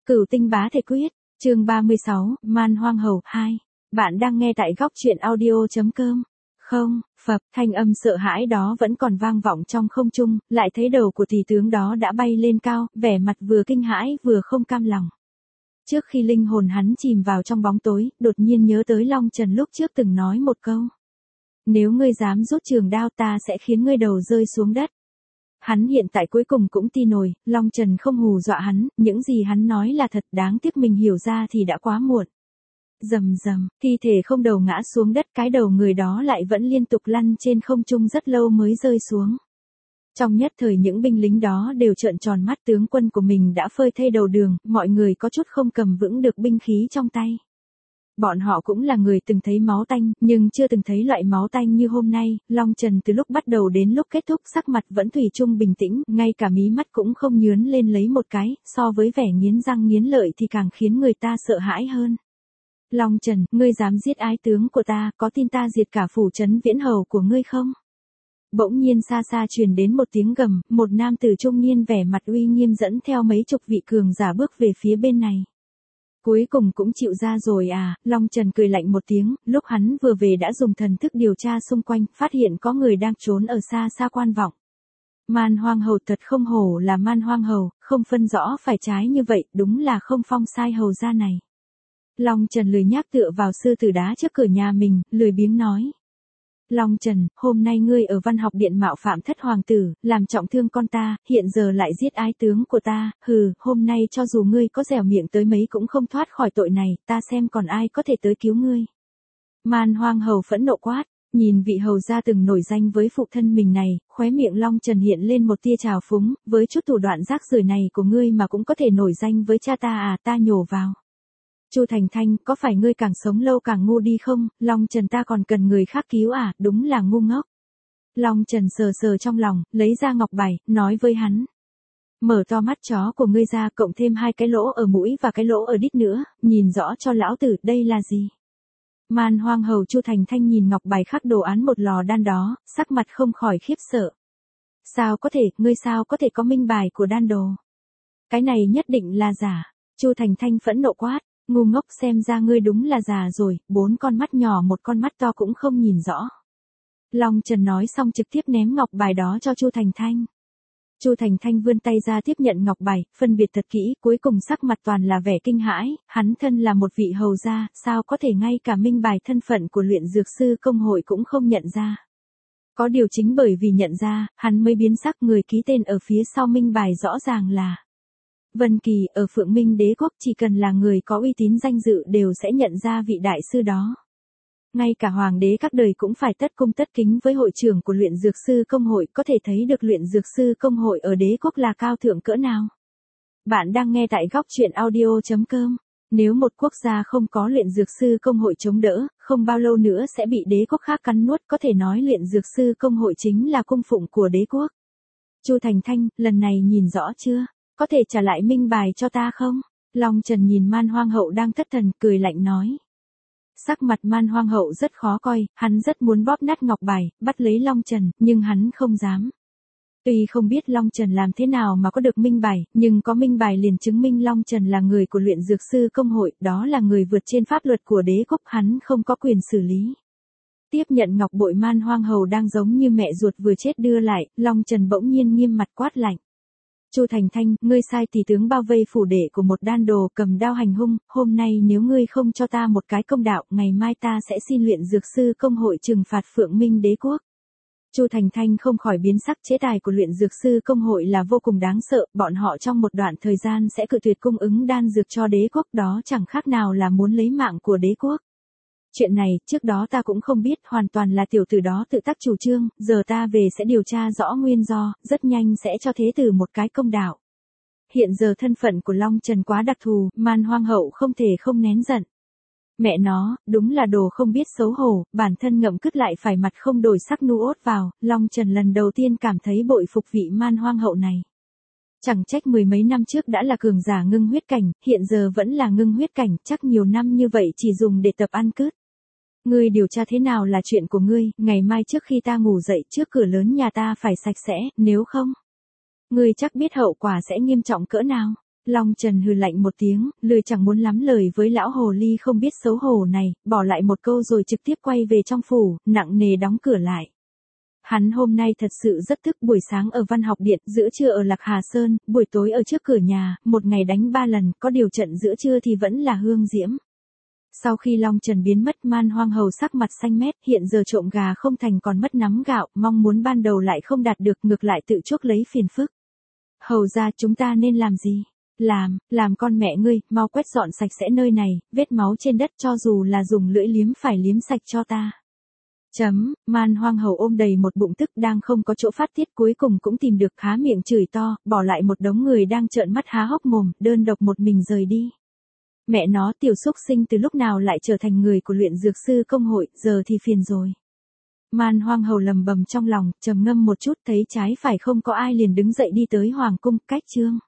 Cửu tinh bá thể quyết, chương 36, Man Hoang Hầu 2. Bạn đang nghe tại góc truyện audio.com. Không, phập, thanh âm sợ hãi đó vẫn còn vang vọng trong không trung, lại thấy đầu của tỷ tướng đó đã bay lên cao, vẻ mặt vừa kinh hãi vừa không cam lòng. Trước khi linh hồn hắn chìm vào trong bóng tối, đột nhiên nhớ tới Long Trần lúc trước từng nói một câu. Nếu ngươi dám rút trường đao ta sẽ khiến ngươi đầu rơi xuống đất. Hắn hiện tại cuối cùng cũng tin nổi, Long Trần không hù dọa hắn, những gì hắn nói là thật, đáng tiếc mình hiểu ra thì đã quá muộn. Rầm rầm, thi thể không đầu ngã xuống đất, cái đầu người đó lại vẫn liên tục lăn trên không trung rất lâu mới rơi xuống. Trong nhất thời những binh lính đó đều trợn tròn mắt, tướng quân của mình đã phơi thây đầu đường, mọi người có chút không cầm vững được binh khí trong tay. Bọn họ cũng là người từng thấy máu tanh, nhưng chưa từng thấy loại máu tanh như hôm nay. Long Trần từ lúc bắt đầu đến lúc kết thúc sắc mặt vẫn thủy chung bình tĩnh, ngay cả mí mắt cũng không nhướn lên lấy một cái, so với vẻ nghiến răng nghiến lợi thì càng khiến người ta sợ hãi hơn. Long Trần, ngươi dám giết ái tướng của ta, có tin ta diệt cả phủ trấn Viễn Hầu của ngươi không? Bỗng nhiên xa xa truyền đến một tiếng gầm, một nam tử trung niên vẻ mặt uy nghiêm dẫn theo mấy chục vị cường giả bước về phía bên này. Cuối cùng cũng chịu ra rồi à, Long Trần cười lạnh một tiếng, lúc hắn vừa về đã dùng thần thức điều tra xung quanh, phát hiện có người đang trốn ở xa xa quan vọng. Man Hoang Hầu thật không hổ là Man Hoang Hầu, không phân rõ phải trái như vậy, đúng là không phong sai hầu gia này. Long Trần lười nhác tựa vào sư tử đá trước cửa nhà mình, lười biếng nói. Long Trần, hôm nay ngươi ở văn học điện mạo phạm thất hoàng tử, làm trọng thương con ta, hiện giờ lại giết ái tướng của ta, hừ, hôm nay cho dù ngươi có dẻo miệng tới mấy cũng không thoát khỏi tội này, ta xem còn ai có thể tới cứu ngươi. Man Hoang Hầu phẫn nộ quát, nhìn vị hầu gia từng nổi danh với phụ thân mình này, khóe miệng Long Trần hiện lên một tia trào phúng, với chút thủ đoạn rác rưởi này của ngươi mà cũng có thể nổi danh với cha ta à, ta nhổ vào. Chu Thành Thanh, có phải ngươi càng sống lâu càng ngu đi không, Long Trần ta còn cần người khác cứu à, đúng là ngu ngốc. Long Trần sờ sờ trong lòng, lấy ra ngọc bài, nói với hắn. Mở to mắt chó của ngươi ra, cộng thêm 2 cái lỗ ở mũi và cái lỗ ở đít nữa, nhìn rõ cho lão tử, đây là gì? Man Hoang Hầu Chu Thành Thanh nhìn ngọc bài khắc đồ án một lò đan đó, sắc mặt không khỏi khiếp sợ. Sao có thể, ngươi sao có thể có minh bài của đan đồ? Cái này nhất định là giả. Chu Thành Thanh phẫn nộ quát. Ngu ngốc, xem ra ngươi đúng là già rồi, 4 con mắt nhỏ một con mắt to cũng không nhìn rõ. Long Trần nói xong trực tiếp ném ngọc bài đó cho Chu Thành Thanh. Chu Thành Thanh vươn tay ra tiếp nhận ngọc bài, phân biệt thật kỹ, cuối cùng sắc mặt toàn là vẻ kinh hãi, hắn thân là một vị hầu gia, sao có thể ngay cả minh bài thân phận của luyện dược sư công hội cũng không nhận ra. Có điều chính bởi vì nhận ra, hắn mới biến sắc, người ký tên ở phía sau minh bài rõ ràng là Vân Kỳ. Ở Phượng Minh Đế quốc chỉ cần là người có uy tín danh dự đều sẽ nhận ra vị đại sư đó. Ngay cả hoàng đế các đời cũng phải tất cung tất kính với hội trưởng của luyện dược sư công hội, có thể thấy được luyện dược sư công hội ở đế quốc là cao thượng cỡ nào. Bạn đang nghe tại góc truyện audio.com. Nếu một quốc gia không có luyện dược sư công hội chống đỡ, không bao lâu nữa sẽ bị đế quốc khác cắn nuốt, có thể nói luyện dược sư công hội chính là cung phụng của đế quốc. Chu Thành Thanh, lần này nhìn rõ chưa? Có thể trả lại minh bài cho ta không? Long Trần nhìn Man Hoang Hậu đang thất thần, cười lạnh nói. Sắc mặt Man Hoang Hậu rất khó coi, hắn rất muốn bóp nát ngọc bài, bắt lấy Long Trần, nhưng hắn không dám. Tuy không biết Long Trần làm thế nào mà có được minh bài, nhưng có minh bài liền chứng minh Long Trần là người của luyện dược sư công hội, đó là người vượt trên pháp luật của đế quốc, hắn không có quyền xử lý. Tiếp nhận ngọc bội Man Hoang Hầu đang giống như mẹ ruột vừa chết đưa lại, Long Trần bỗng nhiên nghiêm mặt quát lạnh. Chu Thành Thanh, ngươi sai tỷ tướng bao vây phủ đệ của một đan đồ, cầm đao hành hung, hôm nay nếu ngươi không cho ta một cái công đạo, ngày mai ta sẽ xin luyện dược sư công hội trừng phạt Phượng Minh Đế quốc. Chu Thành Thanh không khỏi biến sắc, chế tài của luyện dược sư công hội là vô cùng đáng sợ, bọn họ trong một đoạn thời gian sẽ cự tuyệt cung ứng đan dược cho đế quốc, đó chẳng khác nào là muốn lấy mạng của đế quốc. Chuyện này, trước đó ta cũng không biết, hoàn toàn là tiểu tử đó tự tác chủ trương, giờ ta về sẽ điều tra rõ nguyên do, rất nhanh sẽ cho thế tử một cái công đạo. Hiện giờ thân phận của Long Trần quá đặc thù, Man Hoang Hậu không thể không nén giận. Mẹ nó, đúng là đồ không biết xấu hổ, bản thân ngậm cứt lại phải mặt không đổi sắc nuốt vào, Long Trần lần đầu tiên cảm thấy bội phục vị Man Hoang Hậu này. Chẳng trách 10 mấy năm trước đã là cường giả ngưng huyết cảnh, hiện giờ vẫn là ngưng huyết cảnh, chắc nhiều năm như vậy chỉ dùng để tập ăn cứt. Ngươi điều tra thế nào là chuyện của ngươi, ngày mai trước khi ta ngủ dậy trước cửa lớn nhà ta phải sạch sẽ, nếu không, ngươi chắc biết hậu quả sẽ nghiêm trọng cỡ nào. Long Trần hừ lạnh một tiếng, lười chẳng muốn lắm lời với lão hồ ly không biết xấu hổ này, bỏ lại một câu rồi trực tiếp quay về trong phủ, nặng nề đóng cửa lại. Hắn hôm nay thật sự rất tức, buổi sáng ở văn học điện, giữa trưa ở Lạc Hà Sơn, buổi tối ở trước cửa nhà, một ngày đánh 3 lần, có điều trận giữa trưa thì vẫn là hương diễm. Sau khi Long Trần biến mất, Man Hoang Hầu sắc mặt xanh mét, hiện giờ trộm gà không thành còn mất nắm gạo, mong muốn ban đầu lại không đạt được, ngược lại tự chuốc lấy phiền phức. Hầu ra, chúng ta nên làm gì? Làm con mẹ ngươi, mau quét dọn sạch sẽ nơi này, vết máu trên đất cho dù là dùng lưỡi liếm phải liếm sạch cho ta. Man Hoang Hầu ôm đầy một bụng tức đang không có chỗ phát tiết, cuối cùng cũng tìm được, há miệng chửi to, bỏ lại một đống người đang trợn mắt há hốc mồm, đơn độc một mình rời đi. Mẹ nó, tiểu xúc sinh từ lúc nào lại trở thành người của luyện dược sư công hội, giờ thì phiền rồi. Man Hoang Hầu lầm bầm trong lòng, trầm ngâm một chút, thấy trái phải không có ai liền đứng dậy đi tới hoàng cung, cách Trương